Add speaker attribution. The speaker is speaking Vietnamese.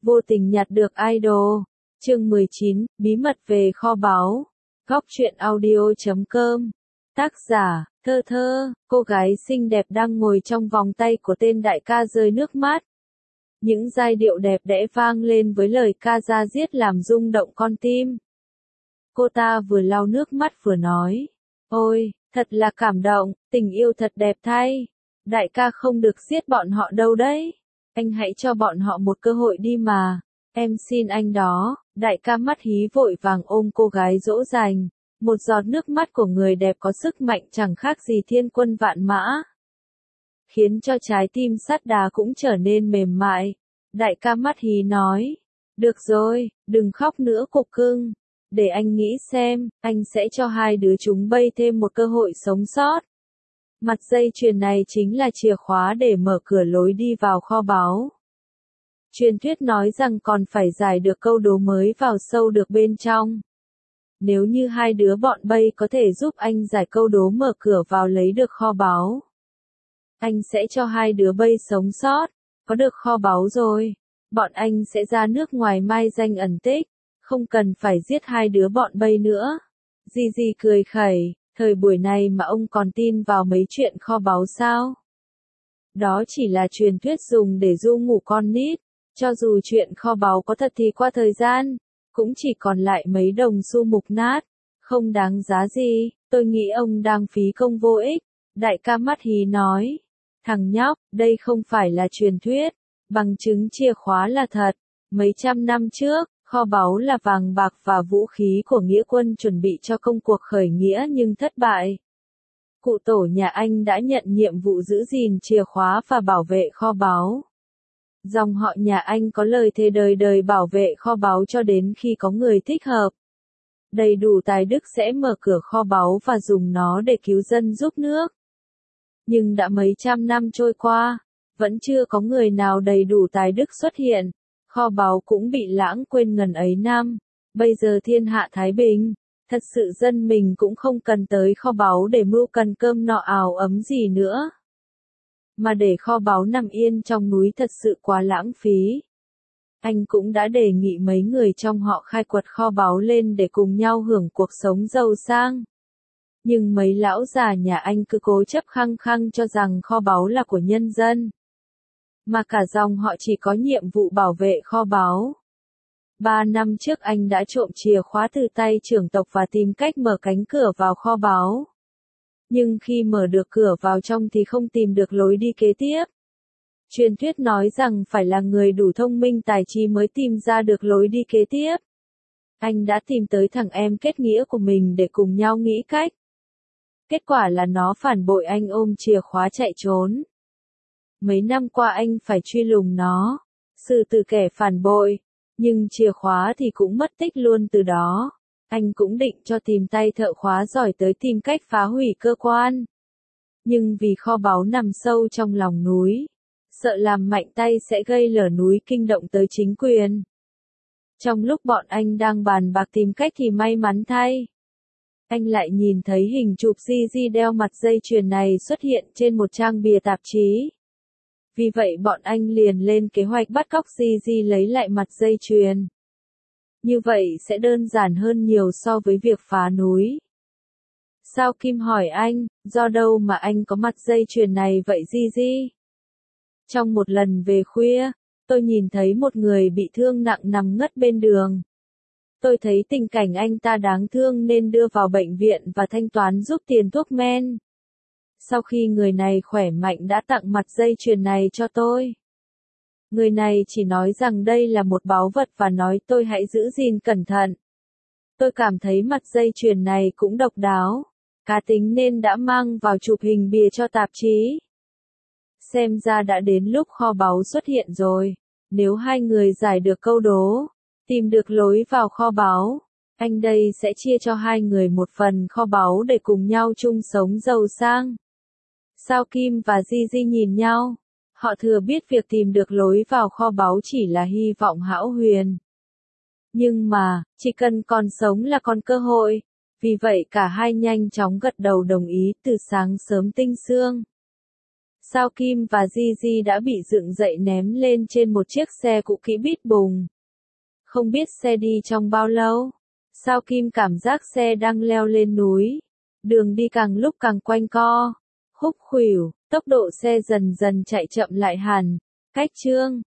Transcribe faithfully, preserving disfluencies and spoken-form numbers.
Speaker 1: Vô tình nhặt được idol. Chương mười chín, bí mật về kho báu. Góc truyện audio chấm com. Tác giả, Thơ Thơ, cô gái xinh đẹp đang ngồi trong vòng tay của tên đại ca rơi nước mắt. Những giai điệu đẹp đẽ vang lên với lời ca da diết làm rung động con tim. Cô ta vừa lau nước mắt vừa nói, ôi, thật là cảm động, tình yêu thật đẹp thay. Đại ca không được giết bọn họ đâu đấy. Anh hãy cho bọn họ một cơ hội đi mà. Em xin anh đó. Đại ca mắt hí vội vàng ôm cô gái dỗ dành. Một giọt nước mắt của người đẹp có sức mạnh chẳng khác gì thiên quân vạn mã, khiến cho trái tim sắt đá cũng trở nên mềm mại. Đại ca mắt hí nói, được rồi, đừng khóc nữa cục cưng. Để anh nghĩ xem, anh sẽ cho hai đứa chúng bay thêm một cơ hội sống sót. Mặt dây chuyền này chính là chìa khóa để mở cửa lối đi vào kho báu. Truyền thuyết nói rằng còn phải giải được câu đố mới vào sâu được bên trong. Nếu như hai đứa bọn bay có thể giúp anh giải câu đố mở cửa vào lấy được kho báu, anh sẽ cho hai đứa bay sống sót. Có được kho báu rồi, bọn anh sẽ ra nước ngoài mai danh ẩn tích, không cần phải giết hai đứa bọn bay nữa. Gigi cười khẩy, thời buổi này mà ông còn tin vào mấy chuyện kho báu sao? Đó chỉ là truyền thuyết dùng để ru ngủ con nít. Cho dù chuyện kho báu có thật thì qua thời gian, cũng chỉ còn lại mấy đồng xu mục nát, không đáng giá gì. Tôi nghĩ ông đang phí công vô ích. Đại ca mắt hí nói, thằng nhóc, đây không phải là truyền thuyết, bằng chứng chìa khóa là thật. Mấy trăm năm trước, kho báu là vàng bạc và vũ khí của nghĩa quân chuẩn bị cho công cuộc khởi nghĩa nhưng thất bại. Cụ tổ nhà anh đã nhận nhiệm vụ giữ gìn chìa khóa và bảo vệ kho báu. Dòng họ nhà anh có lời thề đời đời bảo vệ kho báu cho đến khi có người thích hợp, đầy đủ tài đức sẽ mở cửa kho báu và dùng nó để cứu dân giúp nước. Nhưng đã mấy trăm năm trôi qua, vẫn chưa có người nào đầy đủ tài đức xuất hiện. Kho báu cũng bị lãng quên ngần ấy năm. Bây giờ thiên hạ thái bình, thật sự dân mình cũng không cần tới kho báu để mưu cần cơm no áo ấm gì nữa. Mà để kho báu nằm yên trong núi thật sự quá lãng phí. Anh cũng đã đề nghị mấy người trong họ khai quật kho báu lên để cùng nhau hưởng cuộc sống giàu sang. Nhưng mấy lão già nhà anh cứ cố chấp khăng khăng cho rằng kho báu là của nhân dân, mà cả dòng họ chỉ có nhiệm vụ bảo vệ kho báu. Ba năm trước anh đã trộm chìa khóa từ tay trưởng tộc và tìm cách mở cánh cửa vào kho báu. Nhưng khi mở được cửa vào trong thì không tìm được lối đi kế tiếp. Truyền thuyết nói rằng phải là người đủ thông minh tài trí mới tìm ra được lối đi kế tiếp. Anh đã tìm tới thằng em kết nghĩa của mình để cùng nhau nghĩ cách. Kết quả là nó phản bội anh, ôm chìa khóa chạy trốn. Mấy năm qua anh phải truy lùng nó, xử từ kẻ phản bội, nhưng chìa khóa thì cũng mất tích luôn từ đó. Anh cũng định cho tìm tay thợ khóa giỏi tới tìm cách phá hủy cơ quan. Nhưng vì kho báu nằm sâu trong lòng núi, sợ làm mạnh tay sẽ gây lở núi kinh động tới chính quyền. Trong lúc bọn anh đang bàn bạc tìm cách thì may mắn thay, anh lại nhìn thấy hình chụp Gigi đeo mặt dây chuyền này xuất hiện trên một trang bìa tạp chí. Vì vậy bọn anh liền lên kế hoạch bắt cóc Gigi lấy lại mặt dây chuyền. Như vậy sẽ đơn giản hơn nhiều so với việc phá núi. Sao Kim hỏi anh, do đâu mà anh có mặt dây chuyền này vậy Gigi? Trong một lần về khuya, tôi nhìn thấy một người bị thương nặng nằm ngất bên đường. Tôi thấy tình cảnh anh ta đáng thương nên đưa vào bệnh viện và thanh toán giúp tiền thuốc men. Sau khi người này khỏe mạnh đã tặng mặt dây chuyền này cho tôi. Người này chỉ nói rằng đây là một báu vật và nói tôi hãy giữ gìn cẩn thận. Tôi cảm thấy mặt dây chuyền này cũng độc đáo, cá tính nên đã mang vào chụp hình bìa cho tạp chí. Xem ra đã đến lúc kho báu xuất hiện rồi. Nếu hai người giải được câu đố, tìm được lối vào kho báu, anh đây sẽ chia cho hai người một phần kho báu để cùng nhau chung sống giàu sang. Sao Kim và Gigi nhìn nhau? Họ thừa biết việc tìm được lối vào kho báu chỉ là hy vọng hão huyền. Nhưng mà, chỉ cần còn sống là còn cơ hội. Vì vậy cả hai nhanh chóng gật đầu đồng ý từ sáng sớm tinh sương. Sao Kim và Gigi đã bị dựng dậy ném lên trên một chiếc xe cũ kỹ bít bùng. Không biết xe đi trong bao lâu. Sao Kim cảm giác xe đang leo lên núi. Đường đi càng lúc càng quanh co. Khúc khuỷu, tốc độ xe dần dần chạy chậm lại hẳn. Cách chương